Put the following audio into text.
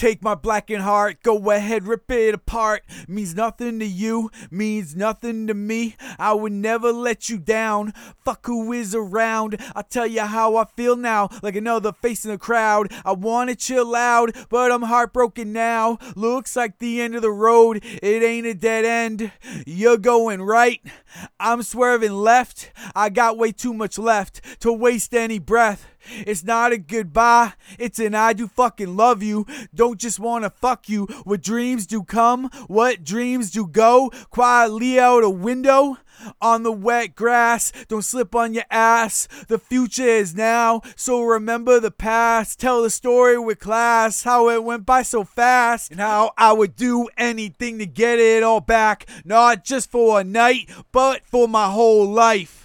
Take my blackened heart, go ahead, rip it apart. Means nothing to you, means nothing to me. I would never let you down. Fuck who is around. I'll tell you how I feel now, like another face in the crowd. I wanna chill out, but I'm heartbroken now. Looks like the end of the road, it ain't a dead end. You're going right, I'm swerving left. I got way too much left to waste any breath. It's not a goodbye, it's an I do fucking love you. Don't just wanna fuck you. What dreams do come, what dreams do go. Quietly out a window on the wet grass. Don't slip on your ass. The future is now, so remember the past. Tell the story with class, how it went by so fast, and how I would do anything to get it all back. Not just for a night, but for my whole life.